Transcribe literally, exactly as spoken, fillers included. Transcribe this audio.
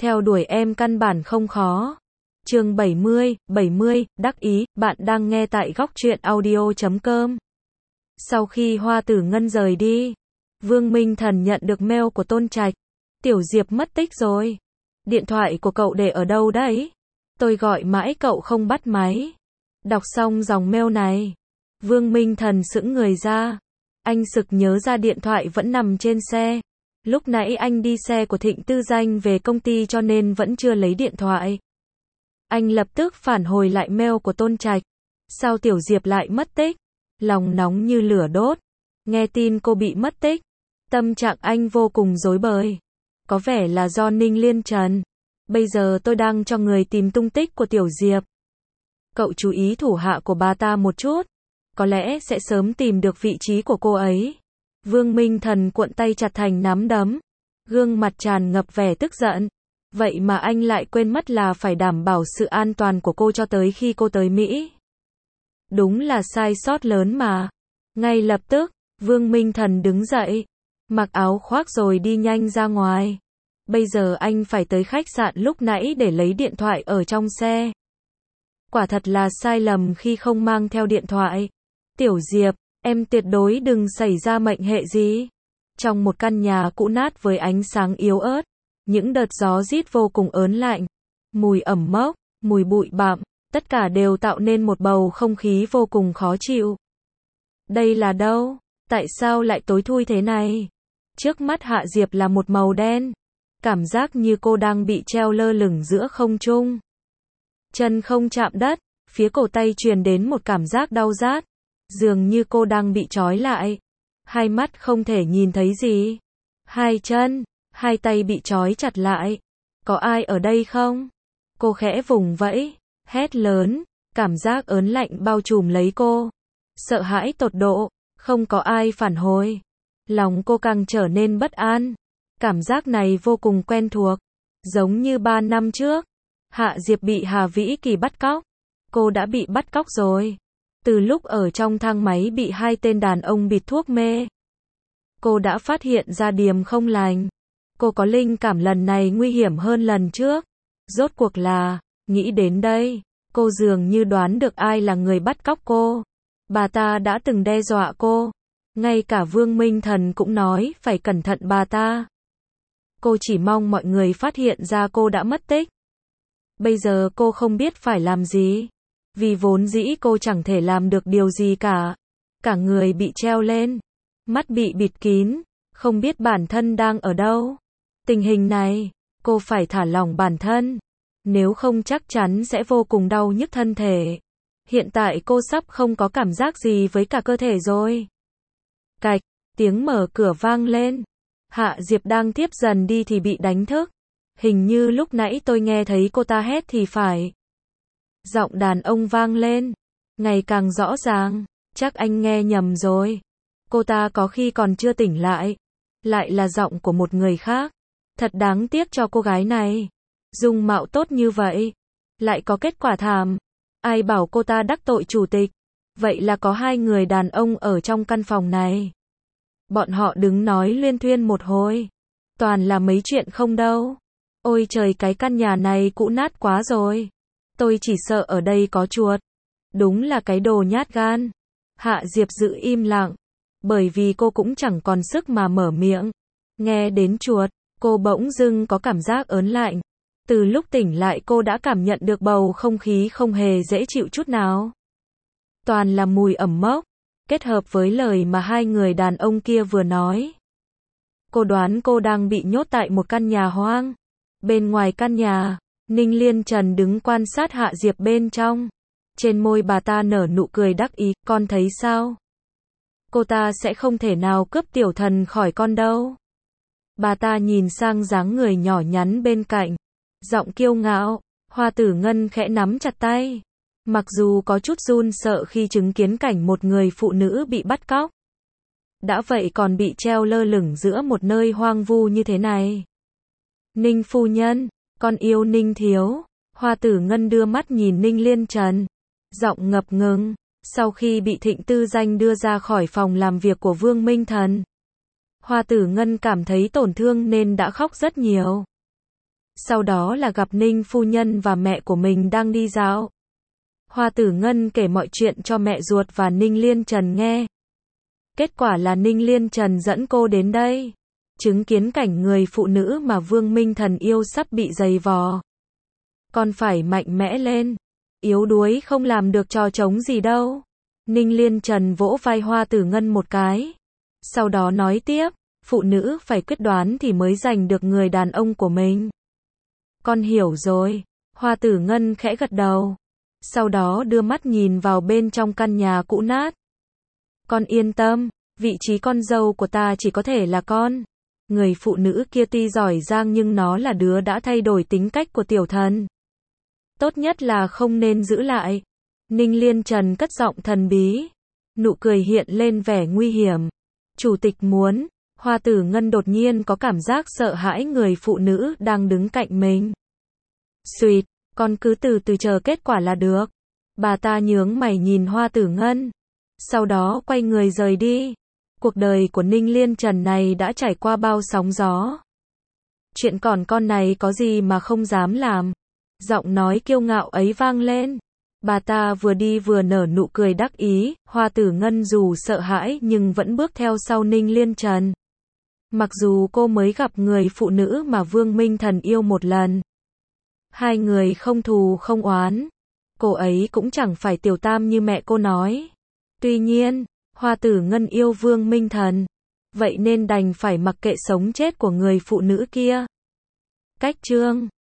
Theo đuổi em căn bản không khó. Chương bảy mươi, bảy mươi, đắc ý, bạn đang nghe tại góc truyện audio chấm com. Sau khi Hoa Tử Ngân rời đi, Vương Minh Thần nhận được mail của Tôn Trạch. Tiểu Diệp mất tích rồi. Điện thoại của cậu để ở đâu đấy? Tôi gọi mãi cậu không bắt máy. Đọc xong dòng mail này, Vương Minh Thần sững người ra. Anh sực nhớ ra điện thoại vẫn nằm trên xe. Lúc nãy anh đi xe của Thịnh Tư Danh về công ty cho nên vẫn chưa lấy điện thoại. Anh lập tức phản hồi lại mail của Tôn Trạch. Sao Tiểu Diệp lại mất tích? Lòng nóng như lửa đốt. Nghe tin cô bị mất tích, tâm trạng anh vô cùng rối bời. Có vẻ là do Ninh Liên Trần. Bây giờ tôi đang cho người tìm tung tích của Tiểu Diệp. Cậu chú ý thủ hạ của bà ta một chút. Có lẽ sẽ sớm tìm được vị trí của cô ấy. Vương Minh Thần cuộn tay chặt thành nắm đấm. Gương mặt tràn ngập vẻ tức giận. Vậy mà anh lại quên mất là phải đảm bảo sự an toàn của cô cho tới khi cô tới Mỹ. Đúng là sai sót lớn mà. Ngay lập tức, Vương Minh Thần đứng dậy, mặc áo khoác rồi đi nhanh ra ngoài. Bây giờ anh phải tới khách sạn lúc nãy để lấy điện thoại ở trong xe. Quả thật là sai lầm khi không mang theo điện thoại. Tiểu Diệp, em tuyệt đối đừng xảy ra mệnh hệ gì. Trong một căn nhà cũ nát với ánh sáng yếu ớt, những đợt gió rít vô cùng ớn lạnh, mùi ẩm mốc, mùi bụi bặm, tất cả đều tạo nên một bầu không khí vô cùng khó chịu. Đây là đâu? Tại sao lại tối thui thế này? Trước mắt Hạ Diệp là một màu đen. Cảm giác như cô đang bị treo lơ lửng giữa không trung. Chân không chạm đất, phía cổ tay truyền đến một cảm giác đau rát. Dường như cô đang bị trói lại. Hai mắt không thể nhìn thấy gì. Hai chân, hai tay bị trói chặt lại. Có ai ở đây không? Cô khẽ vùng vẫy, hét lớn, cảm giác ớn lạnh bao trùm lấy cô. Sợ hãi tột độ, không có ai phản hồi. Lòng cô càng trở nên bất an. Cảm giác này vô cùng quen thuộc. Giống như ba năm trước, Hạ Diệp bị Hà Vĩ Kỳ bắt cóc. Cô đã bị bắt cóc rồi. Từ lúc ở trong thang máy bị hai tên đàn ông bịt thuốc mê, cô đã phát hiện ra điểm không lành. Cô có linh cảm lần này nguy hiểm hơn lần trước. Rốt cuộc là, nghĩ đến đây, cô dường như đoán được ai là người bắt cóc cô. Bà ta đã từng đe dọa cô. Ngay cả Vương Minh Thần cũng nói phải cẩn thận bà ta. Cô chỉ mong mọi người phát hiện ra cô đã mất tích. Bây giờ cô không biết phải làm gì. Vì vốn dĩ cô chẳng thể làm được điều gì cả. Cả người bị treo lên. Mắt bị bịt kín. Không biết bản thân đang ở đâu. Tình hình này, cô phải thả lỏng bản thân. Nếu không chắc chắn sẽ vô cùng đau nhức thân thể. Hiện tại cô sắp không có cảm giác gì với cả cơ thể rồi. Cạch, tiếng mở cửa vang lên. Hạ Diệp đang tiếp dần đi thì bị đánh thức. Hình như lúc nãy tôi nghe thấy cô ta hét thì phải. Giọng đàn ông vang lên. Ngày càng rõ ràng. Chắc anh nghe nhầm rồi. Cô ta có khi còn chưa tỉnh lại. Lại là giọng của một người khác. Thật đáng tiếc cho cô gái này. Dung mạo tốt như vậy. Lại có kết quả thảm. Ai bảo cô ta đắc tội chủ tịch. Vậy là có hai người đàn ông ở trong căn phòng này. Bọn họ đứng nói luyên thuyên một hồi. Toàn là mấy chuyện không đâu. Ôi trời, cái căn nhà này cũ nát quá rồi. Tôi chỉ sợ ở đây có chuột. Đúng là cái đồ nhát gan. Hạ Diệp giữ im lặng. Bởi vì cô cũng chẳng còn sức mà mở miệng. Nghe đến chuột, cô bỗng dưng có cảm giác ớn lạnh. Từ lúc tỉnh lại cô đã cảm nhận được bầu không khí không hề dễ chịu chút nào. Toàn là mùi ẩm mốc. Kết hợp với lời mà hai người đàn ông kia vừa nói. Cô đoán cô đang bị nhốt tại một căn nhà hoang. Bên ngoài căn nhà, Ninh Liên Trần đứng quan sát Hạ Diệp bên trong. Trên môi bà ta nở nụ cười đắc ý, con thấy sao? Cô ta sẽ không thể nào cướp tiểu thần khỏi con đâu. Bà ta nhìn sang dáng người nhỏ nhắn bên cạnh. Giọng kiêu ngạo, Hoa Tử Ngân khẽ nắm chặt tay. Mặc dù có chút run sợ khi chứng kiến cảnh một người phụ nữ bị bắt cóc. Đã vậy còn bị treo lơ lửng giữa một nơi hoang vu như thế này. Ninh phu nhân, con yêu Ninh thiếu. Hoa Tử Ngân đưa mắt nhìn Ninh Liên Trần. Giọng ngập ngừng. Sau khi bị Thịnh Tư Danh đưa ra khỏi phòng làm việc của Vương Minh Thần, Hoa Tử Ngân cảm thấy tổn thương nên đã khóc rất nhiều. Sau đó là gặp Ninh phu nhân và mẹ của mình đang đi dạo. Hoa Tử Ngân kể mọi chuyện cho mẹ ruột và Ninh Liên Trần nghe. Kết quả là Ninh Liên Trần dẫn cô đến đây, chứng kiến cảnh người phụ nữ mà Vương Minh Thần yêu sắp bị giày vò. Con phải mạnh mẽ lên, yếu đuối không làm được trò trống gì đâu. Ninh Liên Trần vỗ vai Hoa Tử Ngân một cái. Sau đó nói tiếp, phụ nữ phải quyết đoán thì mới giành được người đàn ông của mình. Con hiểu rồi. Hoa Tử Ngân khẽ gật đầu. Sau đó đưa mắt nhìn vào bên trong căn nhà cũ nát. Con yên tâm, vị trí con dâu của ta chỉ có thể là con. Người phụ nữ kia tuy giỏi giang nhưng nó là đứa đã thay đổi tính cách của tiểu thần. Tốt nhất là không nên giữ lại. Ninh Liên Trần cất giọng thần bí. Nụ cười hiện lên vẻ nguy hiểm. Chủ tịch muốn. Hoa Tử Ngân đột nhiên có cảm giác sợ hãi người phụ nữ đang đứng cạnh mình. Xuyệt, con cứ từ từ chờ kết quả là được. Bà ta nhướng mày nhìn Hoa Tử Ngân. Sau đó quay người rời đi. Cuộc đời của Ninh Liên Trần này đã trải qua bao sóng gió. Chuyện còn con này có gì mà không dám làm. Giọng nói kiêu ngạo ấy vang lên. Bà ta vừa đi vừa nở nụ cười đắc ý. Hoa Tử Ngân dù sợ hãi nhưng vẫn bước theo sau Ninh Liên Trần. Mặc dù cô mới gặp người phụ nữ mà Vương Minh Thần yêu một lần. Hai người không thù không oán. Cô ấy cũng chẳng phải tiểu tam như mẹ cô nói. Tuy nhiên, Hoa Tử Ngân yêu Vương Minh Thần. Vậy nên đành phải mặc kệ sống chết của người phụ nữ kia. Cách chương